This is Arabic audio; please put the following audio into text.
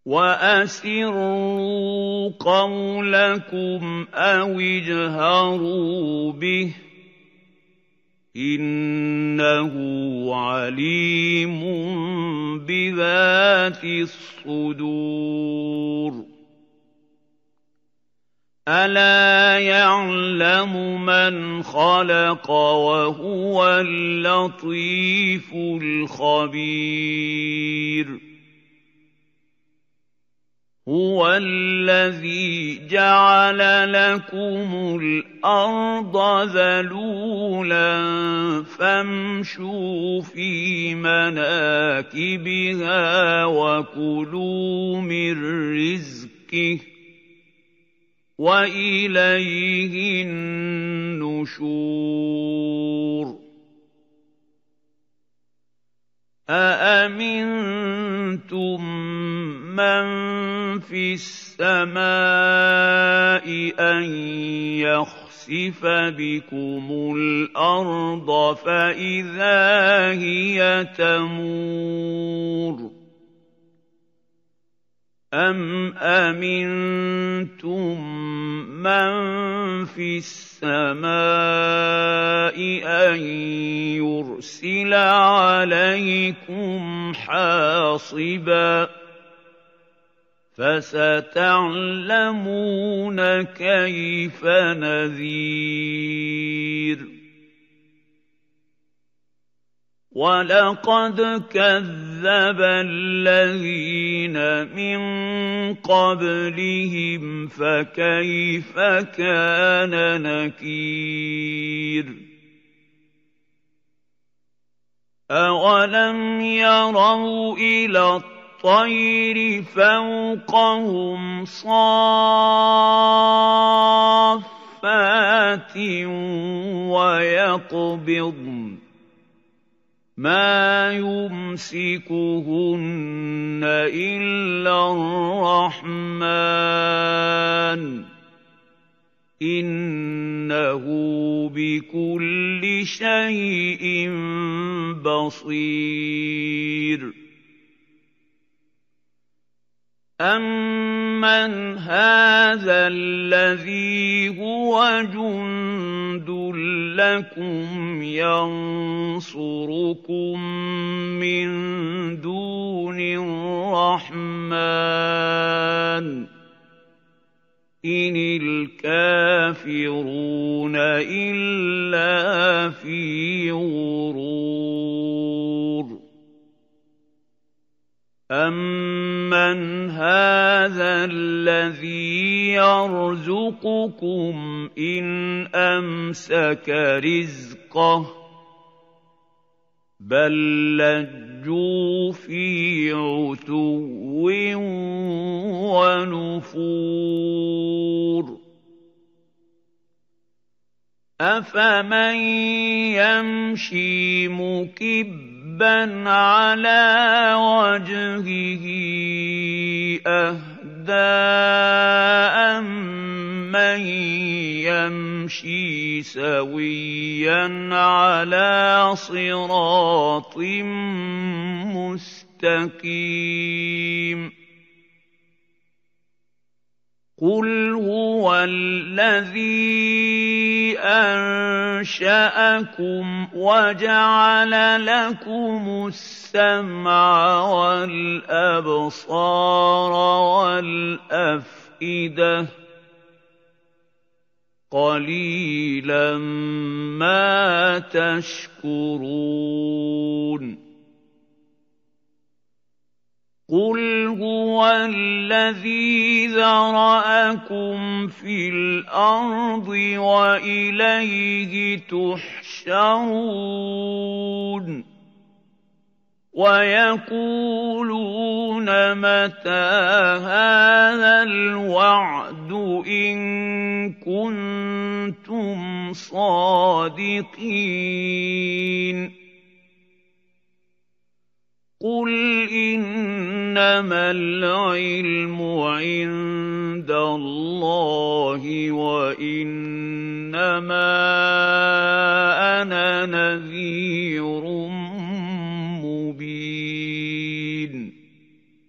وَأَسِرُّوا قَوْلَكُمْ أَوِ اجْهَرُوا بِهِ ۖ إِنَّهُ عَلِيمٌ بِذَاتِ الصُّدُورِ أَلَا يَعْلَمُ مَنْ خَلَقَ وَهُوَ اللَّطِيفُ الْخَبِيرُ هُوَ الَّذِي جَعَلَ لَكُمُ الْأَرْضَ ذَلُولًا فَامْشُوا فِي مَنَاكِبِهَا وَكُلُوا مِن رِّزْقِهِ ۖ وَإِلَيْهِ النُّشُورُ أَأَمِنتُم مَّن فِي السَّمَاءِ أَن يَخْسِفَ بِكُمُ الْأَرْضَ فَإِذَا هِيَ تَمُورُ أَمْ أَمِنتُم مَّن فِي السَّمَاءِ أَن يُرْسِلَ عَلَيْكُمْ حَاصِبًا ۖ فَسَتَعْلَمُونَ كَيْفَ نَذِيرِ وَلَقَدْ كَذَّبَ الَّذِينَ مِن قَبْلِهِمْ فَكَيْفَ كَانَ نَكِيرِ أَوَلَمْ يَرَوْا إِلَى الطَّيْرِ فَوْقَهُمْ صَافَّاتٍ وَيَقْبِضْنَ مَا يُمْسِكُهُنَّ إِلَّا الرَّحْمَٰنُ ۚ إِنَّهُ بِكُلِّ شَيْءٍ بَصِيرٌ أَمَّنْ هَٰذَا الَّذِي هُوَ جُندٌ لَّكُمْ يَنصُرُكُم مِّن دُونِ الرَّحْمَٰنِ ۚ إِنِ الْكَافِرُونَ إِلَّا فِي غُرُورٍ أَمَّنْ هَٰذَا الَّذِي يَرْزُقُكُمْ إِنْ أَمْسَكَ رِزْقَهُ ۚ بَل لَّجُّوا فِي عُتُوٍّ وَنُفُورٍ أَفَمَن يَمْشِي مُكِبًّا عَلَىٰ وَجْهِهِ أَهْدَىٰ أَمَّن يَمْشِي سَوِيًّا عَلَىٰ صِرَاطٍ مُّسْتَقِيمٍ قُلْ هُوَ الَّذِي أَنشَأَكُمْ وَجَعَلَ لَكُمُ السَّمْعَ وَالْأَبْصَارَ وَالْأَفْئِدَةَ ۖ قَلِيلًا مَّا تَشْكُرُونَ قُلْ هُوَ الَّذِي ذَرَأَكُمْ فِي الْأَرْضِ وَإِلَيْهِ تُحْشَرُونَ وَيَقُولُونَ مَتَىٰ هَٰذَا الْوَعْدُ إِن كُنتُمْ صَادِقِينَ قُلْ إِنَّمَا الْعِلْمُ عِندَ اللَّهِ وَإِنَّمَا أَنَا نَذِيرٌ